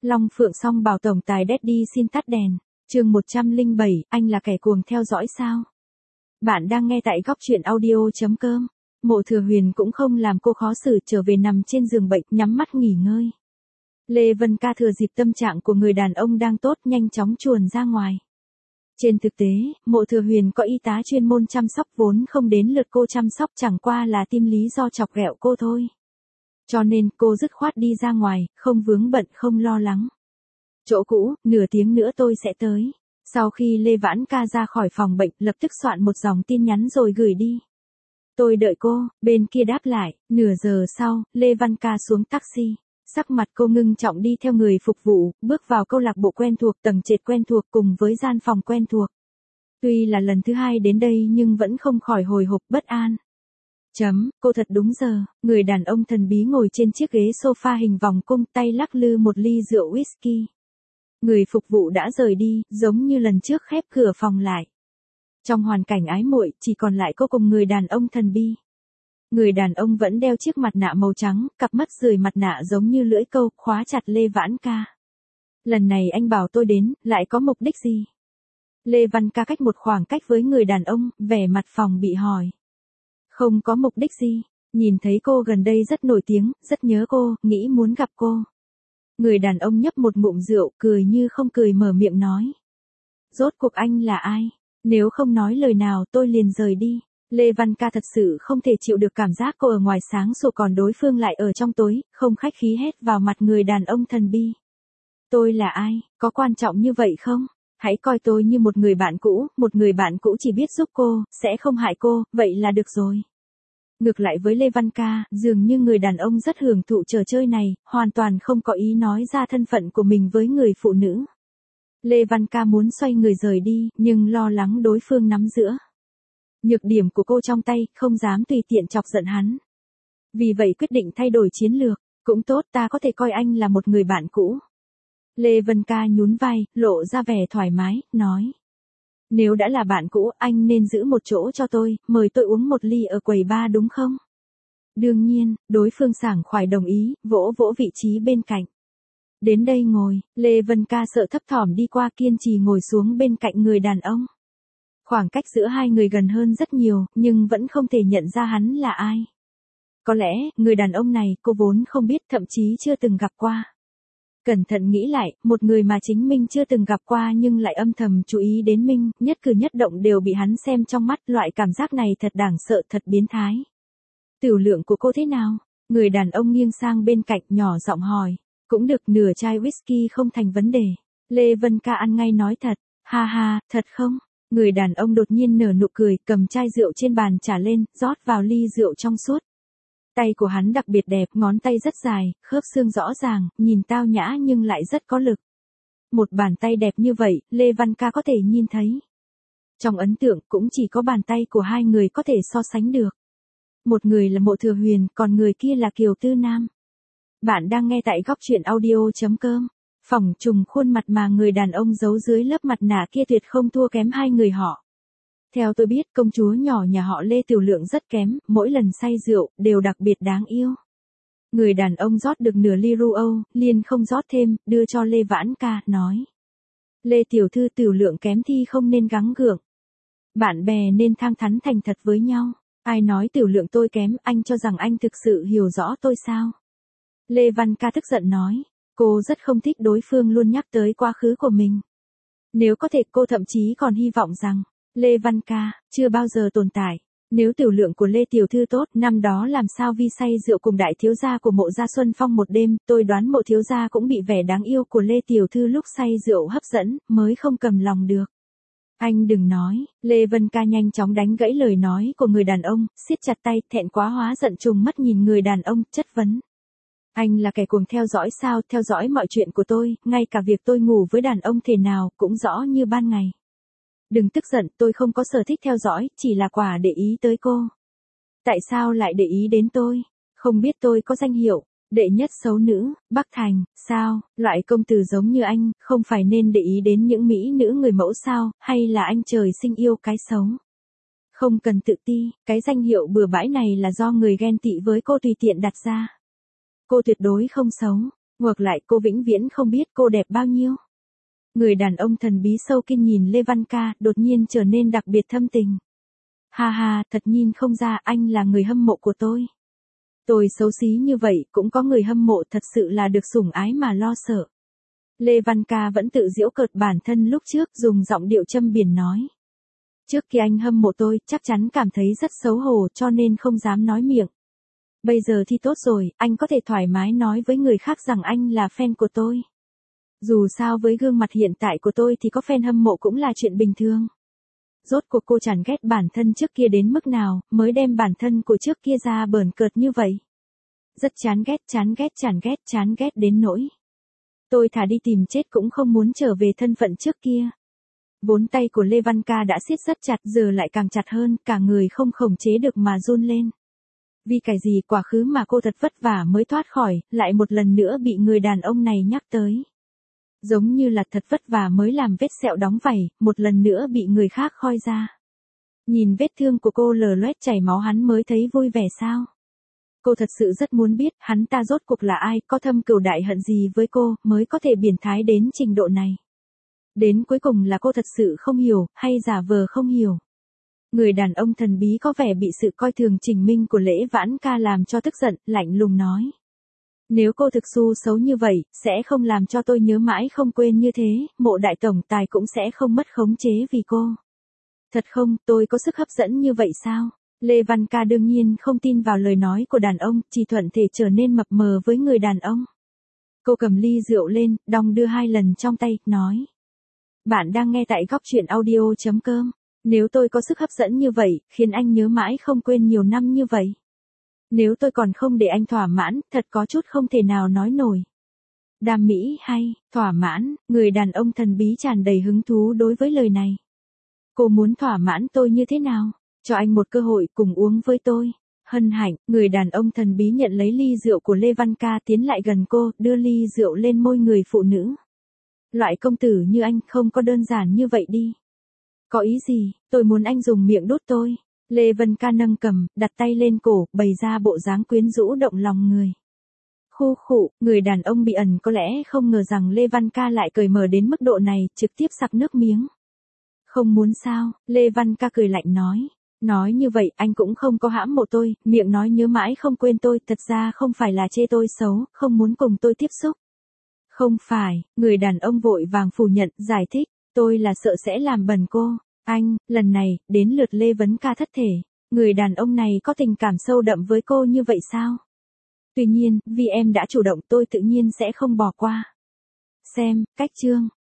Long Phượng Song bảo tổng tài Daddy xin tắt đèn. Chương 107, anh là kẻ cuồng theo dõi sao? Bạn đang nghe tại góc truyện audio.com. Mộ Thừa Huyền cũng không làm cô khó xử, trở về nằm trên giường bệnh, nhắm mắt nghỉ ngơi. Lê Vân Ca thừa dịp tâm trạng của người đàn ông đang tốt, nhanh chóng chuồn ra ngoài. Trên thực tế, Mộ Thừa Huyền có y tá chuyên môn chăm sóc, vốn không đến lượt cô chăm sóc, chẳng qua là tìm lý do chọc ghẹo cô thôi. Cho nên cô dứt khoát đi ra ngoài, không vướng bận, không lo lắng. Chỗ cũ, nửa tiếng nữa tôi sẽ tới. Sau khi Lê Vãn Ca ra khỏi phòng bệnh, lập tức soạn một dòng tin nhắn rồi gửi đi. Tôi đợi cô, bên kia đáp lại. Nửa giờ sau, Lê Văn Ca xuống taxi. Sắc mặt cô ngưng trọng đi theo người phục vụ, bước vào câu lạc bộ quen thuộc, tầng trệt quen thuộc cùng với gian phòng quen thuộc. Tuy là lần thứ hai đến đây nhưng vẫn không khỏi hồi hộp bất an. Cô thật đúng giờ, người đàn ông thần bí ngồi trên chiếc ghế sofa hình vòng cung, tay lắc lư một ly rượu whisky. Người phục vụ đã rời đi, giống như lần trước khép cửa phòng lại. Trong hoàn cảnh ái muội, chỉ còn lại cô cùng người đàn ông thần bí. Người đàn ông vẫn đeo chiếc mặt nạ màu trắng, cặp mắt rười mặt nạ giống như lưỡi câu, khóa chặt Lê Vãn Ca. Lần này anh bảo tôi đến, lại có mục đích gì? Lê Văn Ca cách một khoảng cách với người đàn ông, vẻ mặt phòng bị hỏi. Không có mục đích gì, nhìn thấy cô gần đây rất nổi tiếng, rất nhớ cô, nghĩ muốn gặp cô. Người đàn ông nhấp một ngụm rượu, cười như không cười mở miệng nói. Rốt cuộc anh là ai? Nếu không nói lời nào tôi liền rời đi. Lê Văn Ca thật sự không thể chịu được cảm giác cô ở ngoài sáng sủa còn đối phương lại ở trong tối, không khách khí hét vào mặt người đàn ông thần bi. Tôi là ai, có quan trọng như vậy không? Hãy coi tôi như một người bạn cũ, một người bạn cũ chỉ biết giúp cô, sẽ không hại cô, vậy là được rồi. Ngược lại với Lê Văn Ca, dường như người đàn ông rất hưởng thụ trò chơi này, hoàn toàn không có ý nói ra thân phận của mình với người phụ nữ. Lê Văn Ca muốn xoay người rời đi, nhưng lo lắng đối phương nắm giữa nhược điểm của cô trong tay, không dám tùy tiện chọc giận hắn. Vì vậy quyết định thay đổi chiến lược. Cũng tốt, ta có thể coi anh là một người bạn cũ. Lê Vân Ca nhún vai, lộ ra vẻ thoải mái, nói. Nếu đã là bạn cũ, anh nên giữ một chỗ cho tôi, mời tôi uống một ly ở quầy bar đúng không? Đương nhiên, đối phương sảng khoái đồng ý, vỗ vỗ vị trí bên cạnh. Đến đây ngồi, Lê Vân Ca sợ thấp thỏm đi qua, kiên trì ngồi xuống bên cạnh người đàn ông. Khoảng cách giữa hai người gần hơn rất nhiều, nhưng vẫn không thể nhận ra hắn là ai. Có lẽ, người đàn ông này cô vốn không biết, thậm chí chưa từng gặp qua. Cẩn thận nghĩ lại, một người mà chính mình chưa từng gặp qua nhưng lại âm thầm chú ý đến mình, nhất cử nhất động đều bị hắn xem trong mắt, loại cảm giác này thật đáng sợ, thật biến thái. Tiểu lượng của cô thế nào? Người đàn ông nghiêng sang bên cạnh nhỏ giọng hỏi. Cũng được, nửa chai whisky không thành vấn đề. Lê Vân Ca ăn ngay nói thật. Ha ha, thật không? Người đàn ông đột nhiên nở nụ cười, cầm chai rượu trên bàn trả lên, rót vào ly rượu trong suốt. Tay của hắn đặc biệt đẹp, ngón tay rất dài, khớp xương rõ ràng, nhìn tao nhã nhưng lại rất có lực. Một bàn tay đẹp như vậy, Lê Văn Ca có thể nhìn thấy. Trong ấn tượng cũng chỉ có bàn tay của hai người có thể so sánh được. Một người là Mộ Thừa Huyền, còn người kia là Kiều Tư Nam. Bạn đang nghe tại góc truyện audio.com. Phỏng trùng khuôn mặt mà người đàn ông giấu dưới lớp mặt nạ kia tuyệt không thua kém hai người họ. Theo tôi biết, công chúa nhỏ nhà họ Lê tiểu lượng rất kém, mỗi lần say rượu, đều đặc biệt đáng yêu. Người đàn ông rót được nửa ly rượu, liền không rót thêm, đưa cho Lê Vãn Ca, nói. Lê tiểu thư tiểu lượng kém thì không nên gắng gượng. Bạn bè nên thẳng thắn thành thật với nhau. Ai nói tiểu lượng tôi kém, anh cho rằng anh thực sự hiểu rõ tôi sao? Lê Văn Ca tức giận nói. Cô rất không thích đối phương luôn nhắc tới quá khứ của mình. Nếu có thể cô thậm chí còn hy vọng rằng, Lê Văn Ca, chưa bao giờ tồn tại. Nếu tiểu lượng của Lê Tiểu Thư tốt, năm đó làm sao vi say rượu cùng đại thiếu gia của Mộ gia Xuân Phong một đêm, tôi đoán Mộ thiếu gia cũng bị vẻ đáng yêu của Lê Tiểu Thư lúc say rượu hấp dẫn, mới không cầm lòng được. Anh đừng nói, Lê Vân Ca nhanh chóng đánh gãy lời nói của người đàn ông, siết chặt tay, thẹn quá hóa giận trùng mắt nhìn người đàn ông, chất vấn. Anh là kẻ cuồng theo dõi sao, theo dõi mọi chuyện của tôi, ngay cả việc tôi ngủ với đàn ông thể nào, cũng rõ như ban ngày. Đừng tức giận, tôi không có sở thích theo dõi, chỉ là quả để ý tới cô. Tại sao lại để ý đến tôi? Không biết tôi có danh hiệu, đệ nhất xấu nữ, Bắc Thành, sao, loại công tử giống như anh, không phải nên để ý đến những mỹ nữ người mẫu sao, hay là anh trời sinh yêu cái xấu? Không cần tự ti, cái danh hiệu bừa bãi này là do người ghen tị với cô tùy tiện đặt ra. Cô tuyệt đối không xấu. Ngược lại cô vĩnh viễn không biết cô đẹp bao nhiêu. Người đàn ông thần bí sâu kinh nhìn Lê Văn Ca, đột nhiên trở nên đặc biệt thâm tình. Ha ha, thật nhìn không ra anh là người hâm mộ của tôi. Tôi xấu xí như vậy cũng có người hâm mộ, thật sự là được sủng ái mà lo sợ. Lê Văn Ca vẫn tự giễu cợt bản thân lúc trước, dùng giọng điệu châm biếm nói. Trước khi anh hâm mộ tôi, chắc chắn cảm thấy rất xấu hổ cho nên không dám nói miệng. Bây giờ thì tốt rồi, anh có thể thoải mái nói với người khác rằng anh là fan của tôi. Dù sao với gương mặt hiện tại của tôi thì có fan hâm mộ cũng là chuyện bình thường. Rốt cuộc cô chán ghét bản thân trước kia đến mức nào, mới đem bản thân của trước kia ra bờn cợt như vậy. Rất chán ghét đến nỗi. Tôi thà đi tìm chết cũng không muốn trở về thân phận trước kia. Vốn tay của Lê Văn Ca đã siết rất chặt, giờ lại càng chặt hơn, cả người không khống chế được mà run lên. Vì cái gì quá khứ mà cô thật vất vả mới thoát khỏi, lại một lần nữa bị người đàn ông này nhắc tới. Giống như là thật vất vả mới làm vết sẹo đóng vảy, một lần nữa bị người khác khoi ra. Nhìn vết thương của cô lờ loét chảy máu hắn mới thấy vui vẻ sao? Cô thật sự rất muốn biết hắn ta rốt cuộc là ai, có thâm cừu đại hận gì với cô, mới có thể biến thái đến trình độ này. Đến cuối cùng là cô thật sự không hiểu, hay giả vờ không hiểu. Người đàn ông thần bí có vẻ bị sự coi thường Trình Minh của Lễ Vãn Ca làm cho tức giận, lạnh lùng nói. Nếu cô thực sự xấu như vậy, sẽ không làm cho tôi nhớ mãi không quên như thế, Mộ đại tổng tài cũng sẽ không mất khống chế vì cô. Thật không, tôi có sức hấp dẫn như vậy sao? Lê Văn Ca đương nhiên không tin vào lời nói của đàn ông, chỉ thuận thể trở nên mập mờ với người đàn ông. Cô cầm ly rượu lên, đong đưa 2 lần trong tay, nói. Bạn đang nghe tại góc truyện audio.com. Nếu tôi có sức hấp dẫn như vậy, khiến anh nhớ mãi không quên nhiều năm như vậy. Nếu tôi còn không để anh thỏa mãn, thật có chút không thể nào nói nổi. Đam mỹ hay, thỏa mãn, người đàn ông thần bí tràn đầy hứng thú đối với lời này. Cô muốn thỏa mãn tôi như thế nào? Cho anh một cơ hội cùng uống với tôi. Hân hạnh, người đàn ông thần bí nhận lấy ly rượu của Lê Văn Ca tiến lại gần cô, đưa ly rượu lên môi người phụ nữ. Loại công tử như anh không có đơn giản như vậy đi. Có ý gì, tôi muốn anh dùng miệng đút tôi. Lê Văn Ca nâng cầm, đặt tay lên cổ, bày ra bộ dáng quyến rũ động lòng người. Khu khụ, người đàn ông bị ẩn có lẽ không ngờ rằng Lê Văn Ca lại cởi mở đến mức độ này, trực tiếp sặc nước miếng. Không muốn sao, Lê Văn Ca cười lạnh nói. Nói như vậy anh cũng không có hãm mộ tôi, miệng nói nhớ mãi không quên tôi, thật ra không phải là chê tôi xấu, không muốn cùng tôi tiếp xúc. Không phải, người đàn ông vội vàng phủ nhận, giải thích, tôi là sợ sẽ làm bẩn cô. Anh, lần này, đến lượt Lê Vấn Ca thất thể. Người đàn ông này có tình cảm sâu đậm với cô như vậy sao? Tuy nhiên, vì em đã chủ động tôi tự nhiên sẽ không bỏ qua. Xem, cách chương.